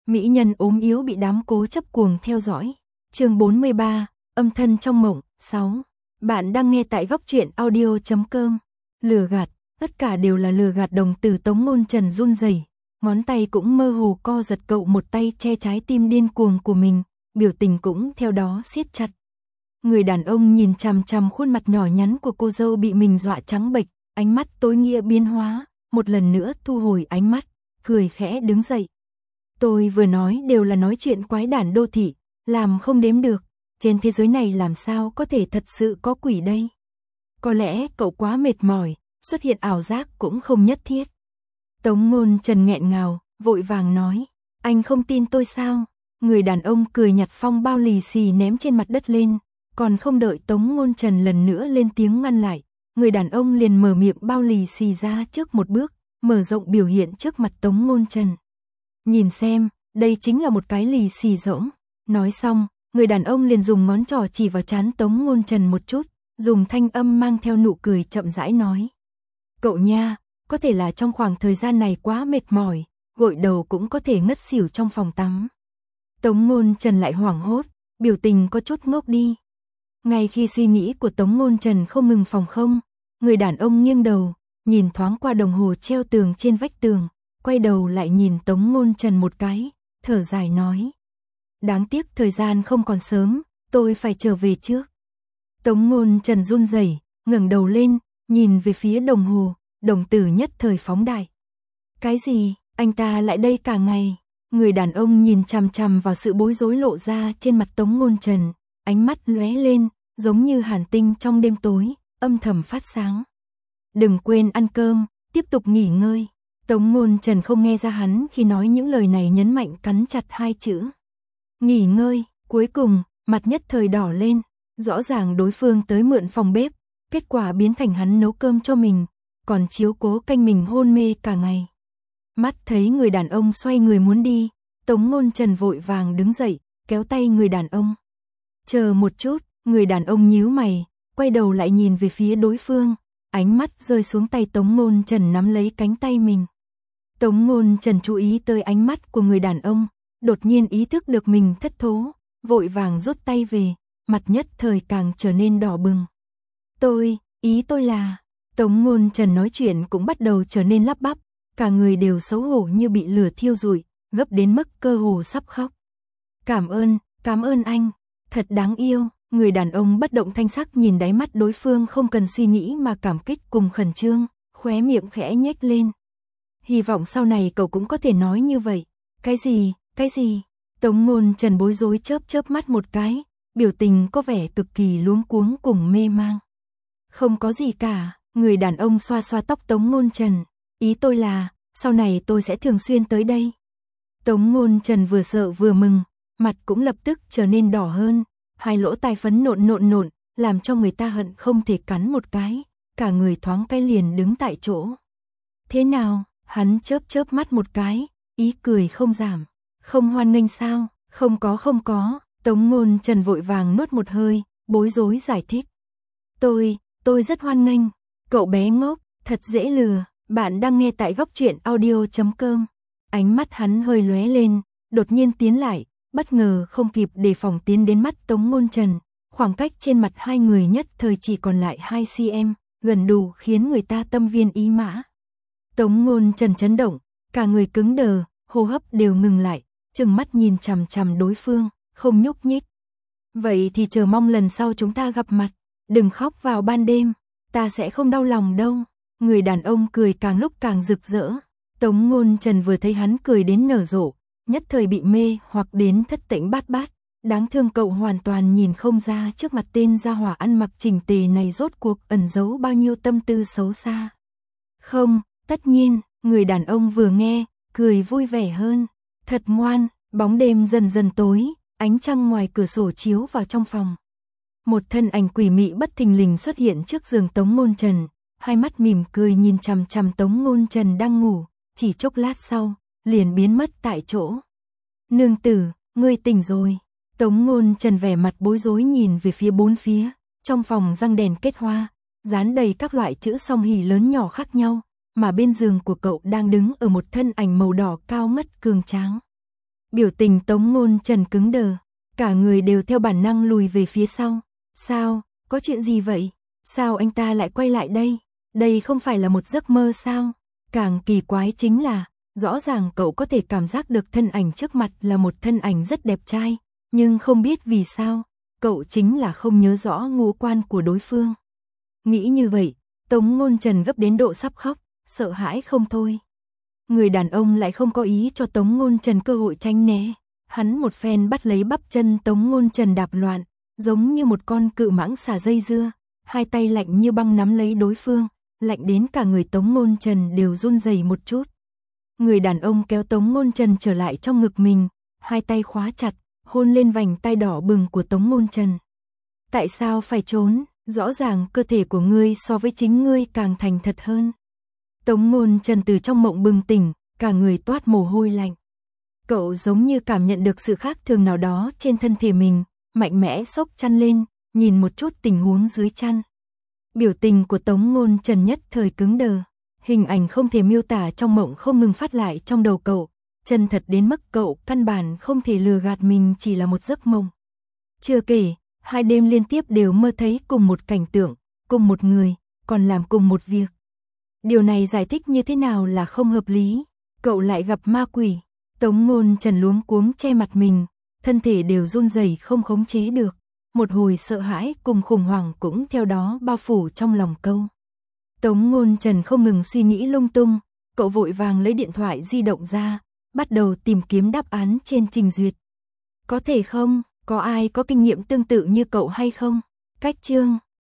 Mỹ nhân ốm yếu bị đám cố chấp cuồng theo dõi. Chương 43, âm thân trong mộng, 6. Bạn đang nghe tại góc truyện audio.com. Lừa gạt, tất cả đều là lừa gạt. Đồng tử Tống Ngôn Trần run rẩy, ngón tay cũng mơ hồ co giật. Cậu một tay che trái tim điên cuồng của mình, biểu tình cũng theo đó siết chặt. Người đàn ông nhìn chằm chằm khuôn mặt nhỏ nhắn của cô dâu bị mình dọa trắng bệch, ánh mắt tối nghĩa biến hóa, một lần nữa thu hồi ánh mắt, cười khẽ đứng dậy. Tôi vừa nói đều là nói chuyện quái đản đô thị, làm không đếm được, trên thế giới này làm sao có thể thật sự có quỷ đây. Có lẽ cậu quá mệt mỏi, xuất hiện ảo giác cũng không nhất thiết. Tống Ngôn Trần nghẹn ngào, vội vàng nói, anh không tin tôi sao? Người đàn ông cười nhặt phong bao lì xì ném trên mặt đất lên, còn không đợi Tống Ngôn Trần lần nữa lên tiếng ngăn lại, người đàn ông liền mở miệng bao lì xì ra trước một bước, mở rộng biểu hiện trước mặt Tống Ngôn Trần. Nhìn xem, đây chính là một cái lì xì rỗng. Nói xong, người đàn ông liền dùng ngón trỏ chỉ vào trán Tống Ngôn Trần một chút, dùng thanh âm mang theo nụ cười chậm rãi nói. Cậu nha, có thể là trong khoảng thời gian này quá mệt mỏi, gội đầu cũng có thể ngất xỉu trong phòng tắm. Tống Ngôn Trần lại hoảng hốt, biểu tình có chút ngốc đi. Ngay khi suy nghĩ của Tống Ngôn Trần không ngừng phòng không, người đàn ông nghiêng đầu, nhìn thoáng qua đồng hồ treo tường trên vách tường, quay đầu lại nhìn Tống Ngôn Trần một cái, thở dài nói. Đáng tiếc thời gian không còn sớm, tôi phải trở về trước. Tống Ngôn Trần run rẩy, ngẩng đầu lên, nhìn về phía đồng hồ, đồng tử nhất thời phóng đại. Cái gì, anh ta lại đây cả ngày? Người đàn ông nhìn chằm chằm vào sự bối rối lộ ra trên mặt Tống Ngôn Trần, ánh mắt lóe lên, giống như hàn tinh trong đêm tối, âm thầm phát sáng. Đừng quên ăn cơm, tiếp tục nghỉ ngơi. Tống Ngôn Trần không nghe ra hắn khi nói những lời này, nhấn mạnh cắn chặt hai chữ. Nghỉ ngơi, cuối cùng, mặt nhất thời đỏ lên, rõ ràng đối phương tới mượn phòng bếp, kết quả biến thành hắn nấu cơm cho mình, còn chiếu cố canh mình hôn mê cả ngày. Mắt thấy người đàn ông xoay người muốn đi, Tống Ngôn Trần vội vàng đứng dậy, kéo tay người đàn ông. Chờ một chút, người đàn ông nhíu mày, quay đầu lại nhìn về phía đối phương, ánh mắt rơi xuống tay Tống Ngôn Trần nắm lấy cánh tay mình. Tống Ngôn Trần chú ý tới ánh mắt của người đàn ông, đột nhiên ý thức được mình thất thố, vội vàng rút tay về, mặt nhất thời càng trở nên đỏ bừng. Ý tôi là, Tống Ngôn Trần nói chuyện cũng bắt đầu trở nên lắp bắp, cả người đều xấu hổ như bị lửa thiêu rụi, gấp đến mức cơ hồ sắp khóc. Cảm ơn anh, thật đáng yêu. Người đàn ông bất động thanh sắc nhìn đáy mắt đối phương không cần suy nghĩ mà cảm kích cùng khẩn trương, khóe miệng khẽ nhếch lên. Hy vọng sau này cậu cũng có thể nói như vậy. Cái gì? Tống Ngôn Trần bối rối chớp mắt một cái, biểu tình có vẻ cực kỳ luống cuống cùng mê mang. Không có gì cả, người đàn ông xoa xoa tóc Tống Ngôn Trần. Ý tôi là, sau này tôi sẽ thường xuyên tới đây. Tống Ngôn Trần vừa sợ vừa mừng, mặt cũng lập tức trở nên đỏ hơn, hai lỗ tai phấn nộn, làm cho người ta hận không thể cắn một cái, cả người thoáng cái liền đứng tại chỗ. Thế nào? Hắn chớp mắt một cái, ý cười không giảm. Không hoan nghênh sao? Không có. Tống Ngôn Trần vội vàng nuốt một hơi, bối rối giải thích. Tôi rất hoan nghênh. Cậu bé ngốc, thật dễ lừa. Bạn đang nghe tại góc truyện audio.com. Ánh mắt hắn hơi lóe lên, đột nhiên tiến lại, bất ngờ không kịp đề phòng tiến đến mắt Tống Ngôn Trần. Khoảng cách trên mặt hai người nhất thời chỉ còn lại 2 cm, gần đủ khiến người ta tâm viên ý mã. Tống Ngôn Trần chấn động, cả người cứng đờ, hô hấp đều ngừng lại, trừng mắt nhìn chằm chằm đối phương, không nhúc nhích. Vậy thì chờ mong lần sau chúng ta gặp mặt, đừng khóc vào ban đêm, ta sẽ không đau lòng đâu. Người đàn ông cười càng lúc càng rực rỡ. Tống Ngôn Trần vừa thấy hắn cười đến nở rộ, nhất thời bị mê hoặc đến thất tĩnh bát bát. Đáng thương cậu hoàn toàn nhìn không ra trước mặt tên gia hỏa ăn mặc chỉnh tề này rốt cuộc ẩn giấu bao nhiêu tâm tư xấu xa. Không, tất nhiên, người đàn ông vừa nghe, cười vui vẻ hơn. Thật ngoan. Bóng đêm dần dần tối, ánh trăng ngoài cửa sổ chiếu vào trong phòng. Một thân ảnh quỷ mị bất thình lình xuất hiện trước giường Tống Ngôn Trần, hai mắt mỉm cười nhìn chằm chằm Tống Ngôn Trần đang ngủ, chỉ chốc lát sau, liền biến mất tại chỗ. Nương tử, ngươi tỉnh rồi. Tống Ngôn Trần vẻ mặt bối rối nhìn về phía bốn phía, trong phòng răng đèn kết hoa, dán đầy các loại chữ song hỷ lớn nhỏ khác nhau, mà bên giường của cậu đang đứng ở một thân ảnh màu đỏ cao ngất cường tráng. Biểu tình Tống Ngôn Trần cứng đờ, cả người đều theo bản năng lùi về phía sau. Sao, có chuyện gì vậy? Sao anh ta lại quay lại đây? Đây không phải là một giấc mơ sao? Càng kỳ quái chính là, rõ ràng cậu có thể cảm giác được thân ảnh trước mặt là một thân ảnh rất đẹp trai, nhưng không biết vì sao, cậu chính là không nhớ rõ ngũ quan của đối phương. Nghĩ như vậy, Tống Ngôn Trần gấp đến độ sắp khóc, sợ hãi không thôi. Người đàn ông lại không có ý cho Tống Ngôn Trần cơ hội tránh né, hắn một phen bắt lấy bắp chân Tống Ngôn Trần đạp loạn, giống như một con cự mãng xả dây dưa, hai tay lạnh như băng nắm lấy đối phương, lạnh đến cả người Tống Ngôn Trần đều run rẩy một chút. Người đàn ông kéo Tống Ngôn Trần trở lại trong ngực mình, hai tay khóa chặt, hôn lên vành tai đỏ bừng của Tống Ngôn Trần. Tại sao phải trốn? Rõ ràng cơ thể của ngươi so với chính ngươi càng thành thật hơn. Tống Ngôn Trần từ trong mộng bừng tỉnh, cả người toát mồ hôi lạnh. Cậu giống như cảm nhận được sự khác thường nào đó trên thân thể mình, mạnh mẽ xốc chăn lên, nhìn một chút tình huống dưới chăn. Biểu tình của Tống Ngôn Trần nhất thời cứng đờ, hình ảnh không thể miêu tả trong mộng không ngừng phát lại trong đầu cậu, chân thật đến mức cậu căn bản không thể lừa gạt mình chỉ là một giấc mộng. Chưa kể, 2 đêm liên tiếp đều mơ thấy cùng một cảnh tượng, cùng một người, còn làm cùng một việc. Điều này giải thích như thế nào là không hợp lý, cậu lại gặp ma quỷ. Tống Ngôn Trần luống cuống che mặt mình, thân thể đều run rẩy không khống chế được. Một hồi sợ hãi cùng khủng hoảng cũng theo đó bao phủ trong lòng cậu. Tống Ngôn Trần không ngừng suy nghĩ lung tung, cậu vội vàng lấy điện thoại di động ra, bắt đầu tìm kiếm đáp án trên trình duyệt. Có thể không, có ai có kinh nghiệm tương tự như cậu hay không? Cách chương